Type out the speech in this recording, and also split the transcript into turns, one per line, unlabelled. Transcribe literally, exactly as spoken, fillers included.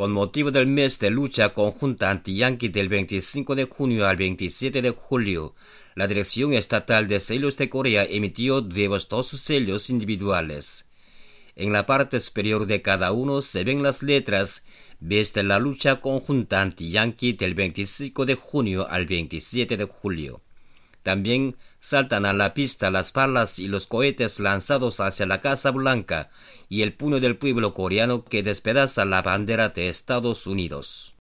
Con motivo del mes de lucha conjunta anti-yanqui del veinticinco de junio al veintisiete de julio, la Dirección Estatal de Sellos de Corea emitió nuevos dos sellos individuales. En la parte superior de cada uno se ven las letras desde la lucha conjunta anti-yanqui del veinticinco de junio al veintisiete de julio. También saltan a la pista las balas y los cohetes lanzados hacia la Casa Blanca y el puño del pueblo coreano que despedaza la bandera de Estados Unidos.